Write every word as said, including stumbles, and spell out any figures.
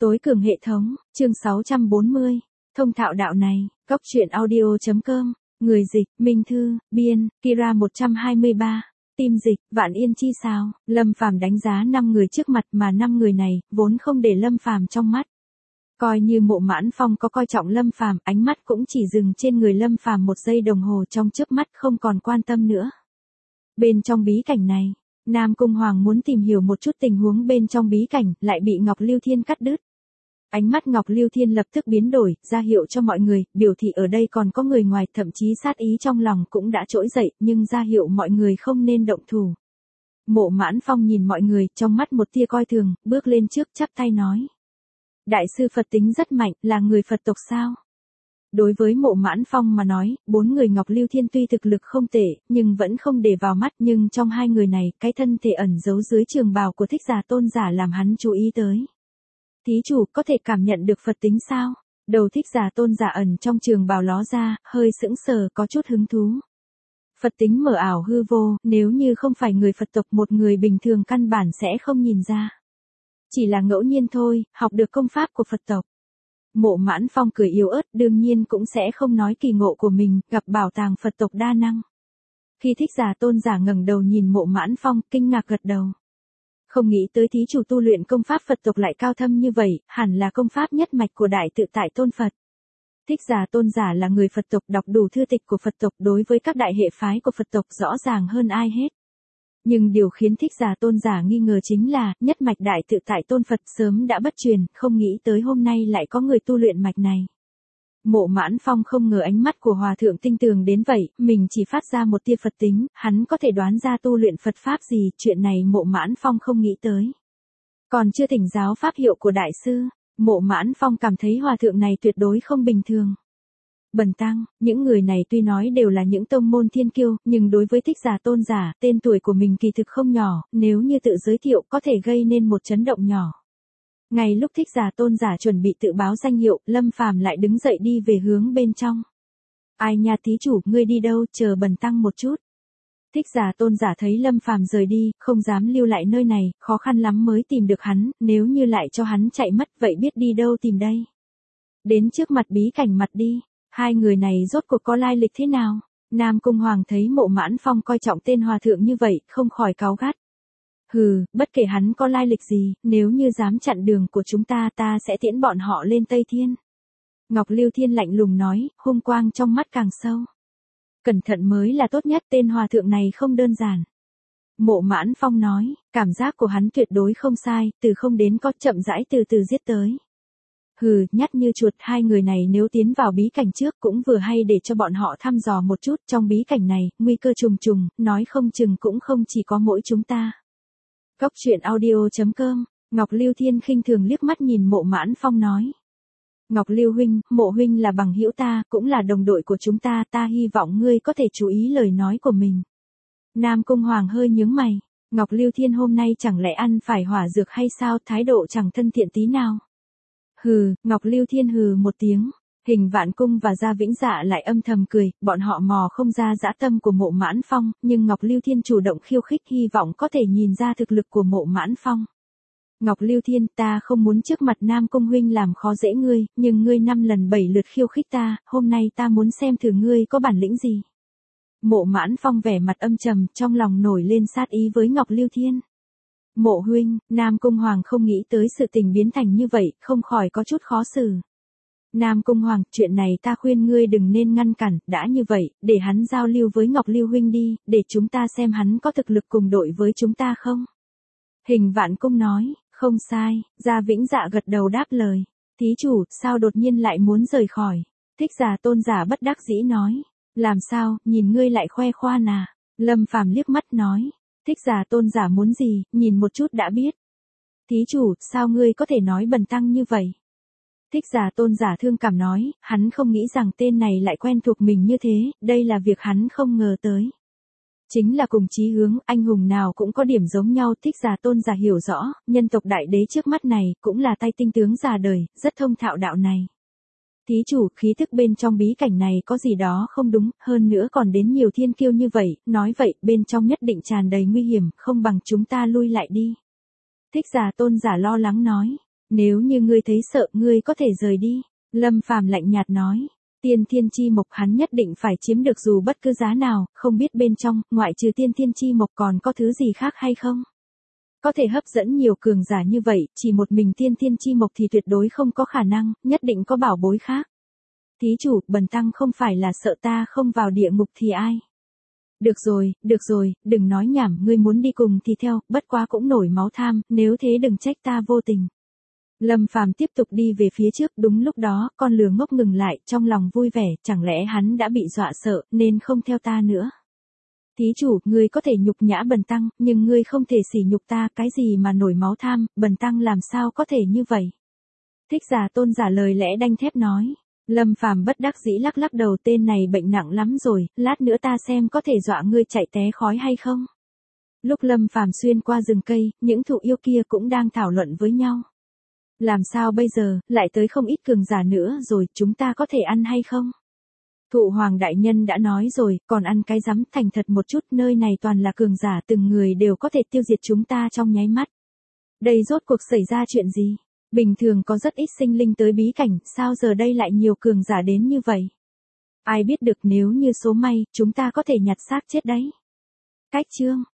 Tối cường hệ thống, chương sáu trăm bốn mươi. Thông thạo đạo này, Cóc truyện audio.com. Người dịch, Minh Thư, biên, Kira một trăm hai mươi ba. Tim dịch, Vạn Yên Chi sao. Lâm Phàm đánh giá năm người trước mặt mà năm người này, vốn không để Lâm Phàm trong mắt. Coi như Mộ Mãn Phong có coi trọng Lâm Phàm, ánh mắt cũng chỉ dừng trên người Lâm Phàm một giây đồng hồ trong chớp mắt không còn quan tâm nữa. Bên trong bí cảnh này, Nam Cung Hoàng muốn tìm hiểu một chút tình huống bên trong bí cảnh, lại bị Ngọc Lưu Thiên cắt đứt. Ánh mắt Ngọc Lưu Thiên lập tức biến đổi, ra hiệu cho mọi người, biểu thị ở đây còn có người ngoài, thậm chí sát ý trong lòng cũng đã trỗi dậy, nhưng ra hiệu mọi người không nên động thủ. Mộ Mãn Phong nhìn mọi người, trong mắt một tia coi thường, bước lên trước chắp tay nói. Đại sư Phật tính rất mạnh, là người Phật tộc sao? Đối với Mộ Mãn Phong mà nói, bốn người Ngọc Lưu Thiên tuy thực lực không tệ, nhưng vẫn không để vào mắt, nhưng trong hai người này, cái thân thể ẩn giấu dưới trường bào của Thích Giả Tôn Giả làm hắn chú ý tới. Thí chủ có thể cảm nhận được Phật tính sao? Đầu Thích Giả Tôn Giả ẩn trong trường bào ló ra, hơi sững sờ, có chút hứng thú. Phật tính mở ảo hư vô, nếu như không phải người Phật tộc một người bình thường căn bản sẽ không nhìn ra. Chỉ là ngẫu nhiên thôi, học được công pháp của Phật tộc. Mộ Mãn Phong cười yếu ớt, đương nhiên cũng sẽ không nói kỳ ngộ của mình, gặp bảo tàng Phật tộc đa năng. Khi Thích Giả Tôn Giả ngẩng đầu nhìn Mộ Mãn Phong, kinh ngạc gật đầu. Không nghĩ tới thí chủ tu luyện công pháp Phật tộc lại cao thâm như vậy, hẳn là công pháp nhất mạch của Đại Tự Tại Tôn Phật. Thích Giả Tôn Giả là người Phật tộc, đọc đủ thư tịch của Phật tộc, đối với các đại hệ phái của Phật tộc rõ ràng hơn ai hết. Nhưng điều khiến Thích Giả Tôn Giả nghi ngờ chính là, nhất mạch Đại Tự Tại Tôn Phật sớm đã bất truyền, không nghĩ tới hôm nay lại có người tu luyện mạch này. Mộ Mãn Phong không ngờ ánh mắt của Hòa Thượng tinh tường đến vậy, mình chỉ phát ra một tia Phật tính, hắn có thể đoán ra tu luyện Phật Pháp gì, chuyện này Mộ Mãn Phong không nghĩ tới. Còn chưa thỉnh giáo Pháp hiệu của Đại sư, Mộ Mãn Phong cảm thấy Hòa Thượng này tuyệt đối không bình thường. Bần tăng, những người này tuy nói đều là những tông môn thiên kiêu, nhưng đối với Thích Giả Tôn Giả, tên tuổi của mình kỳ thực không nhỏ, nếu như tự giới thiệu có thể gây nên một chấn động nhỏ. Ngay lúc Thích Giả Tôn Giả chuẩn bị tự báo danh hiệu, Lâm Phàm lại đứng dậy đi về hướng bên trong. Ai nha thí chủ, ngươi đi đâu, chờ bần tăng một chút. Thích Giả Tôn Giả thấy Lâm Phàm rời đi, không dám lưu lại nơi này, khó khăn lắm mới tìm được hắn, nếu như lại cho hắn chạy mất, vậy biết đi đâu tìm đây. Đến trước mặt bí cảnh mặt đi. Hai người này rốt cuộc có lai lịch thế nào? Nam Cung Hoàng thấy Mộ Mãn Phong coi trọng tên Hòa Thượng như vậy, không khỏi cáu gắt. Hừ, bất kể hắn có lai lịch gì, nếu như dám chặn đường của chúng ta, ta sẽ tiễn bọn họ lên Tây Thiên. Ngọc Lưu Thiên lạnh lùng nói, hung quang trong mắt càng sâu. Cẩn thận mới là tốt nhất, tên Hòa Thượng này không đơn giản. Mộ Mãn Phong nói, cảm giác của hắn tuyệt đối không sai, từ không đến có, chậm rãi từ từ giết tới. Hừ, nhát như chuột, hai người này nếu tiến vào bí cảnh trước cũng vừa hay để cho bọn họ thăm dò một chút, trong bí cảnh này, nguy cơ trùng trùng, nói không chừng cũng không chỉ có mỗi chúng ta. Cóc truyện audio.com, Ngọc Lưu Thiên khinh thường liếc mắt nhìn Mộ Mãn Phong nói. Ngọc Lưu huynh, Mộ huynh là bằng hữu ta, cũng là đồng đội của chúng ta, ta hy vọng ngươi có thể chú ý lời nói của mình. Nam Cung Hoàng hơi nhướng mày, Ngọc Lưu Thiên hôm nay chẳng lẽ ăn phải hỏa dược hay sao, thái độ chẳng thân thiện tí nào. Hừ, Ngọc Lưu Thiên hừ một tiếng, Hình Vạn Cung và Gia Vĩnh Dạ lại âm thầm cười, bọn họ mò không ra dã tâm của Mộ Mãn Phong, nhưng Ngọc Lưu Thiên chủ động khiêu khích, hy vọng có thể nhìn ra thực lực của Mộ Mãn Phong. Ngọc Lưu Thiên, ta không muốn trước mặt Nam Cung huynh làm khó dễ ngươi, nhưng ngươi năm lần bảy lượt khiêu khích ta, hôm nay ta muốn xem thử ngươi có bản lĩnh gì. Mộ Mãn Phong vẻ mặt âm trầm, trong lòng nổi lên sát ý với Ngọc Lưu Thiên. Mộ huynh, Nam Cung Hoàng không nghĩ tới sự tình biến thành như vậy, không khỏi có chút khó xử. Nam Cung Hoàng, chuyện này ta khuyên ngươi đừng nên ngăn cản, đã như vậy, để hắn giao lưu với Ngọc Lưu huynh đi, để chúng ta xem hắn có thực lực cùng đội với chúng ta không. Hình Vạn Cung nói, không sai, Gia Vĩnh Dạ gật đầu đáp lời. Thí chủ, sao đột nhiên lại muốn rời khỏi? Thích Giả Tôn Giả bất đắc dĩ nói. Làm sao, nhìn ngươi lại khoe khoang à? Lâm Phàm liếc mắt nói. Thích Giả Tôn Giả muốn gì, nhìn một chút đã biết. Thí chủ, sao ngươi có thể nói bần tăng như vậy? Thích Giả Tôn Giả thương cảm nói, hắn không nghĩ rằng tên này lại quen thuộc mình như thế, đây là việc hắn không ngờ tới. Chính là cùng chí hướng, anh hùng nào cũng có điểm giống nhau. Thích Giả Tôn Giả hiểu rõ, nhân tộc đại đế trước mắt này, cũng là tay tinh tướng già đời, rất thông thạo đạo này. Thí chủ, khí thức bên trong bí cảnh này có gì đó không đúng, hơn nữa còn đến nhiều thiên kiêu như vậy, nói vậy, bên trong nhất định tràn đầy nguy hiểm, không bằng chúng ta lui lại đi. Thích Giả Tôn Giả lo lắng nói. Nếu như ngươi thấy sợ, ngươi có thể rời đi. Lâm Phàm lạnh nhạt nói. Tiên thiên chi mộc hắn nhất định phải chiếm được dù bất cứ giá nào, không biết bên trong, ngoại trừ tiên thiên chi mộc còn có thứ gì khác hay không? Có thể hấp dẫn nhiều cường giả như vậy, chỉ một mình tiên thiên chi mộc thì tuyệt đối không có khả năng, nhất định có bảo bối khác. Thí chủ, bần tăng không phải là sợ ta không vào địa ngục thì ai? Được rồi, được rồi, đừng nói nhảm, ngươi muốn đi cùng thì theo, bất quá cũng nổi máu tham, nếu thế đừng trách ta vô tình. Lâm Phàm tiếp tục đi về phía trước, đúng lúc đó, con lừa ngốc ngừng lại, trong lòng vui vẻ, chẳng lẽ hắn đã bị dọa sợ, nên không theo ta nữa. Thí chủ, ngươi có thể nhục nhã bần tăng, nhưng ngươi không thể sỉ nhục ta, cái gì mà nổi máu tham, bần tăng làm sao có thể như vậy. Thích Giả Tôn giả lời lẽ đanh thép nói. Lâm Phàm bất đắc dĩ lắc lắc đầu, tên này bệnh nặng lắm rồi, lát nữa ta xem có thể dọa ngươi chạy té khói hay không. Lúc Lâm Phàm xuyên qua rừng cây, những thụ yêu kia cũng đang thảo luận với nhau. Làm sao bây giờ, lại tới không ít cường giả nữa rồi, chúng ta có thể ăn hay không? Thụ Hoàng đại nhân đã nói rồi, còn ăn cái rắm, thành thật một chút, nơi này toàn là cường giả, từng người đều có thể tiêu diệt chúng ta trong nháy mắt. Đây rốt cuộc xảy ra chuyện gì? Bình thường có rất ít sinh linh tới bí cảnh, sao giờ đây lại nhiều cường giả đến như vậy? Ai biết được, nếu như số may, chúng ta có thể nhặt xác chết đấy. Cách chương